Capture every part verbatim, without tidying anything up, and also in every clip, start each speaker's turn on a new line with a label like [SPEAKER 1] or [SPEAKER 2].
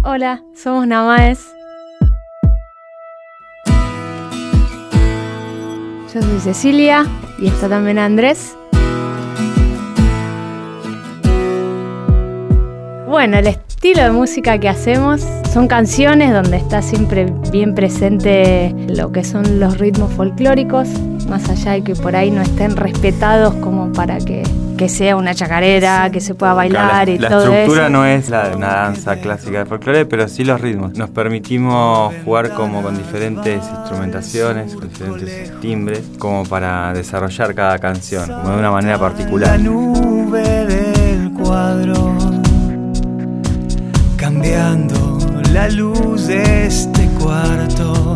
[SPEAKER 1] Hola, somos Namaes. Yo soy Cecilia y está también Andrés. Bueno, el estilo de música que hacemos son canciones donde está siempre bien presente lo que son los ritmos folclóricos, más allá de que por ahí no estén respetados como para que, que sea una chacarera, que se pueda bailar, claro, la, y
[SPEAKER 2] la
[SPEAKER 1] todo eso.
[SPEAKER 2] La estructura no es la de una danza clásica de folclore, pero sí los ritmos. Nos permitimos jugar como con diferentes instrumentaciones, con diferentes timbres, como para desarrollar cada canción, como de una manera particular.
[SPEAKER 3] La nube del cuadro, cambiando la luz de este cuarto.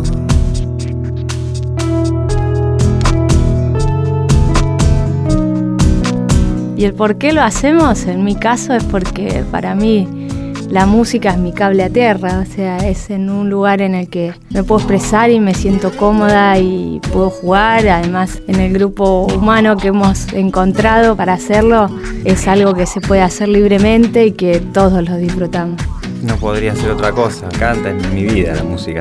[SPEAKER 1] Y el por qué lo hacemos, en mi caso, es porque para mí la música es mi cable a tierra, o sea, es en un lugar en el que me puedo expresar y me siento cómoda y puedo jugar. Además, en el grupo humano que hemos encontrado para hacerlo, es algo que se puede hacer libremente y que todos lo disfrutamos.
[SPEAKER 2] No podría ser otra cosa, canta en mi vida la música.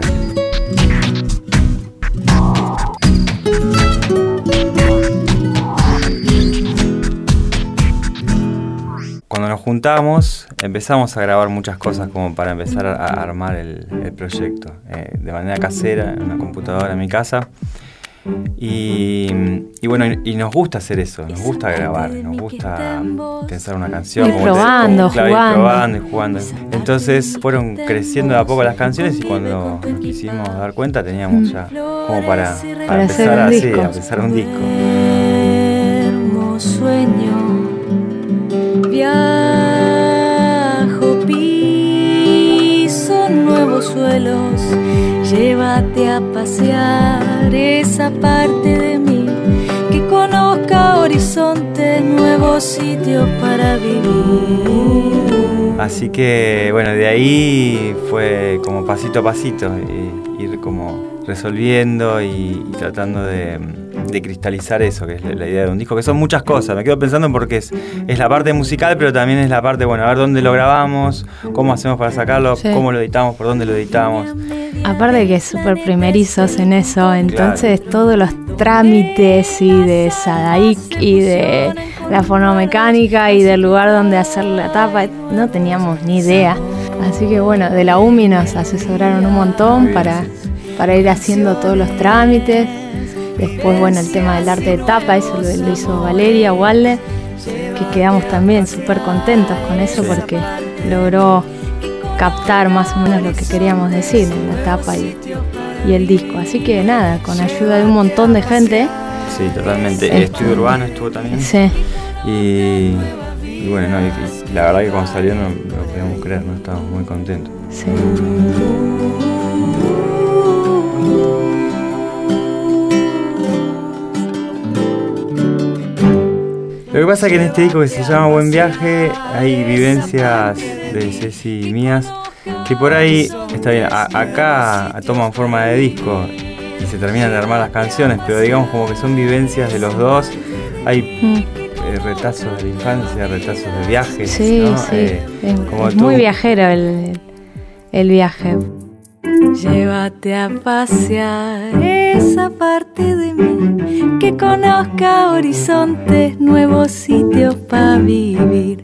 [SPEAKER 2] Cuando nos juntamos, empezamos a grabar muchas cosas como para empezar a armar el, el proyecto, eh, de manera casera, en una computadora en mi casa. Y, y bueno, y, y nos gusta hacer eso, nos gusta grabar, nos gusta pensar una canción,
[SPEAKER 1] ir
[SPEAKER 2] como
[SPEAKER 1] probando,
[SPEAKER 2] te, como, claro,
[SPEAKER 1] jugando.
[SPEAKER 2] Ir probando y jugando. Entonces fueron creciendo de a poco las canciones y cuando nos quisimos dar cuenta teníamos ya como para, para,
[SPEAKER 1] para
[SPEAKER 2] empezar
[SPEAKER 1] a,
[SPEAKER 2] así, a empezar un disco.
[SPEAKER 4] Hermoso sueño, viajo, piso nuevos suelos, llévate a pasear esa parte de mí, que conozca horizontes, nuevos sitios para vivir.
[SPEAKER 2] Así que bueno, de ahí fue como pasito a pasito, ir como resolviendo y, y tratando de, de cristalizar eso, que es la, la idea de un disco, que son muchas cosas. Me quedo pensando porque es, es la parte musical, pero también es la parte, bueno, a ver dónde lo grabamos, cómo hacemos para sacarlo, sí. Cómo lo editamos, por dónde lo editamos.
[SPEAKER 1] Aparte que es súper primerizos en eso, entonces claro. Todos los trámites y de Sadaic y de la fonomecánica y del lugar donde hacer la tapa, no teníamos ni idea. Así que bueno, de la U M I nos asesoraron un montón para, para ir haciendo todos los trámites. Después, bueno, el tema del arte de tapa, eso lo, lo hizo Valeria Walde, que quedamos también súper contentos con eso porque logró captar más o menos lo que queríamos decir en la tapa y, y el disco. Así que nada, con ayuda de un montón de gente.
[SPEAKER 2] Sí, totalmente. El Estudio Urbano estuvo también.
[SPEAKER 1] Sí.
[SPEAKER 2] Y, y bueno, no, y, y la verdad que cuando salió no, no lo podíamos creer, no estábamos muy contentos.
[SPEAKER 1] Sí.
[SPEAKER 2] Lo que pasa es que en este disco que se llama Buen Viaje hay vivencias de Ceci y mías que por ahí, está bien, a, acá toman forma de disco y se terminan de armar las canciones, pero digamos como que son vivencias de los dos. Hay mm. eh, retazos de la infancia, retazos de viajes,
[SPEAKER 1] sí,
[SPEAKER 2] ¿no?
[SPEAKER 1] Sí,
[SPEAKER 2] eh,
[SPEAKER 1] es,
[SPEAKER 2] como
[SPEAKER 1] es
[SPEAKER 2] tú.
[SPEAKER 1] Muy viajero el, el viaje.
[SPEAKER 4] Llévate a pasear esa parte de mí, que conozca horizontes, nuevos sitios para vivir.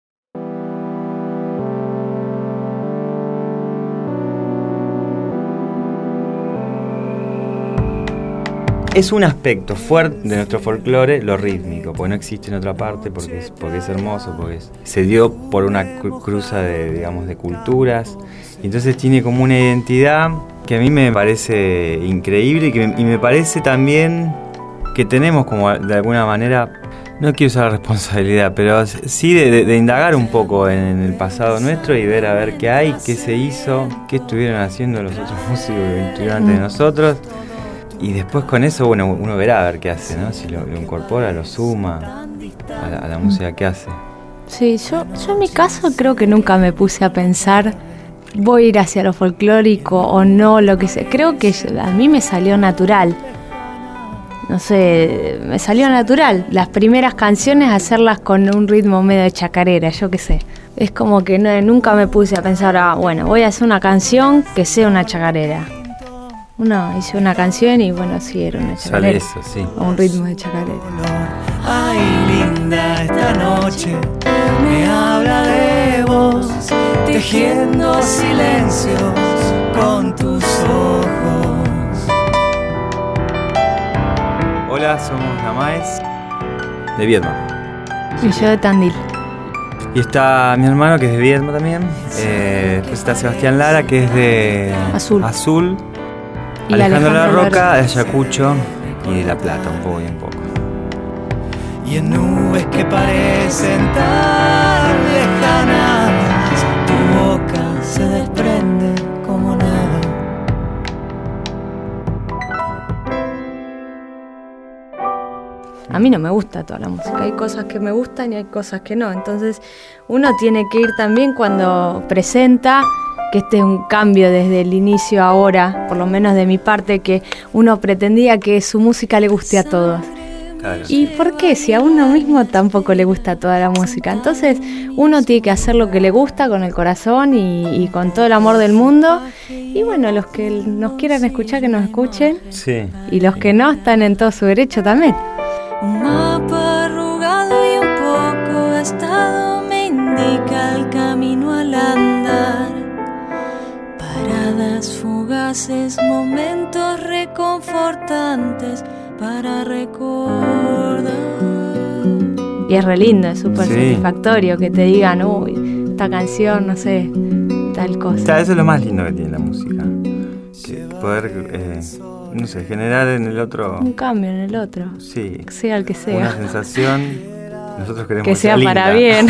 [SPEAKER 2] Es un aspecto fuerte de nuestro folclore, lo rítmico, porque no existe en otra parte, porque es, porque es hermoso, porque es, se dio por una cru- cruza de, digamos, de culturas, y entonces tiene como una identidad que a mí me parece increíble y, que me, y me parece también que tenemos como de alguna manera, no quiero usar la responsabilidad, pero sí de, de, de indagar un poco en, en el pasado nuestro y ver a ver qué hay, qué se hizo, qué estuvieron haciendo los otros músicos que estuvieron antes de nosotros. Y después con eso, bueno, uno verá a ver qué hace, ¿no? Si lo, lo incorpora, lo suma a la, a la música que hace.
[SPEAKER 1] Sí, yo, yo en mi caso creo que nunca me puse a pensar voy a ir hacia lo folclórico o no, lo que sea. Creo que a mí me salió natural. No sé, me salió natural. Las primeras canciones hacerlas con un ritmo medio de chacarera, yo qué sé. Es como que no, nunca me puse a pensar, ah, bueno, voy a hacer una canción que sea una chacarera. No, hice una canción y bueno, sí, era una chacarera.
[SPEAKER 2] Sale eso, sí.
[SPEAKER 1] O un ritmo de chacarera.
[SPEAKER 3] Ay, linda, esta noche me habla de vos, tejiendo silencios con tus ojos.
[SPEAKER 2] Hola, somos Namaes de Viedma.
[SPEAKER 1] Y yo de Tandil.
[SPEAKER 2] Y está mi hermano, que es de Viedma también. Eh, después está Sebastián Lara, que es de
[SPEAKER 1] Azul.
[SPEAKER 2] Azul.
[SPEAKER 1] Y
[SPEAKER 2] Alejandro La
[SPEAKER 1] Alejandro
[SPEAKER 2] Roca,
[SPEAKER 1] Lara.
[SPEAKER 2] de Ayacucho. Y de La Plata, un poco y un poco.
[SPEAKER 3] Y en nubes que parecen tan lejanas, tu boca se desprende como nada.
[SPEAKER 1] A mí no me gusta toda la música, hay cosas que me gustan y hay cosas que no, entonces uno tiene que ir también cuando presenta, que este es un cambio desde el inicio a ahora, por lo menos de mi parte, que uno pretendía que su música le guste a todos.
[SPEAKER 2] Claro.
[SPEAKER 1] ¿Y por qué? Si a uno mismo tampoco le gusta toda la música. Entonces uno tiene que hacer lo que le gusta con el corazón y, y con todo el amor del mundo. Y bueno, los que nos quieran escuchar, que nos escuchen.
[SPEAKER 2] Sí.
[SPEAKER 1] Y los que no, están en todo su derecho también.
[SPEAKER 4] Un mapa arrugado y un poco gastado me indica el camino al andar. Paradas fugaces, momentos reconfortantes para recordar.
[SPEAKER 1] Y es re lindo, es súper
[SPEAKER 2] Sí.
[SPEAKER 1] satisfactorio que te digan, uy, esta canción, no sé, tal
[SPEAKER 2] O
[SPEAKER 1] cosa.
[SPEAKER 2] sea, eso es lo más lindo que tiene la música. Que poder, eh, no sé, generar en el otro,
[SPEAKER 1] Un cambio en el otro,
[SPEAKER 2] sí,
[SPEAKER 1] sea el que
[SPEAKER 2] una
[SPEAKER 1] sea.
[SPEAKER 2] sensación. Nosotros queremos
[SPEAKER 1] Que sea
[SPEAKER 2] linda.
[SPEAKER 1] para bien.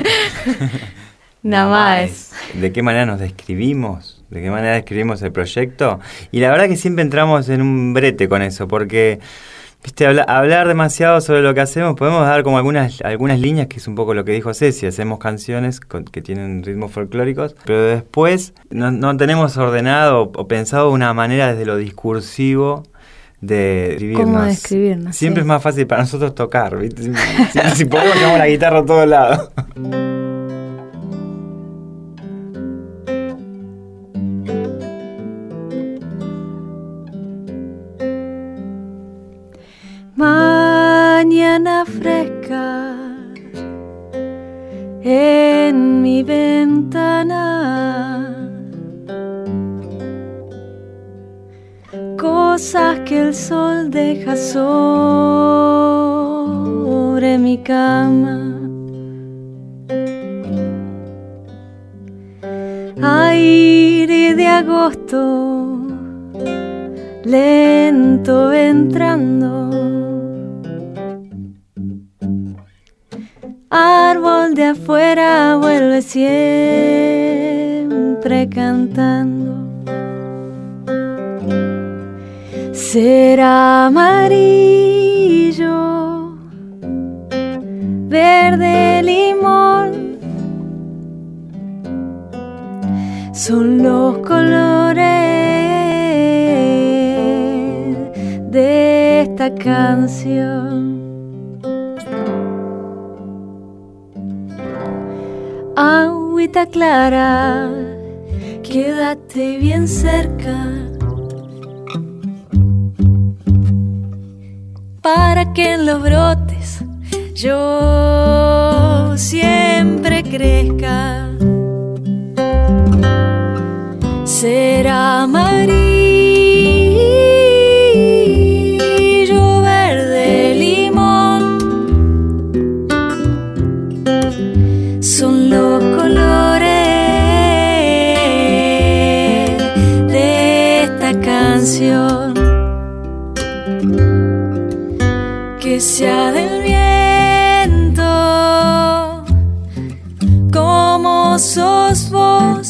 [SPEAKER 1] Nada más.
[SPEAKER 2] ¿De qué manera nos describimos? ¿De qué manera describimos el proyecto? Y la verdad que siempre entramos en un brete con eso, porque, viste, habla, hablar demasiado sobre lo que hacemos, podemos dar como algunas algunas líneas, que es un poco lo que dijo Ceci, hacemos canciones con, que tienen ritmos folclóricos, pero después no, no tenemos ordenado o, o pensado una manera desde lo discursivo de describirnos.
[SPEAKER 1] ¿Cómo describirnos?
[SPEAKER 2] Siempre
[SPEAKER 1] Sí.
[SPEAKER 2] es más fácil para nosotros tocar, ¿viste? Si, si, si podemos llevamos la guitarra a todos lados.
[SPEAKER 4] Mañana fresca en mi ventana, cosas que el sol deja sobre mi cama. Aire de agosto lento entrando, árbol de afuera vuelve siempre cantando. Será amarillo, verde, limón, son los colores de esta canción. Agüita clara, quédate bien cerca, para que en los brotes yo siempre crezca. Será amarillo, verde, limón, son los colores de esta canción. Que sea del viento como sos vos,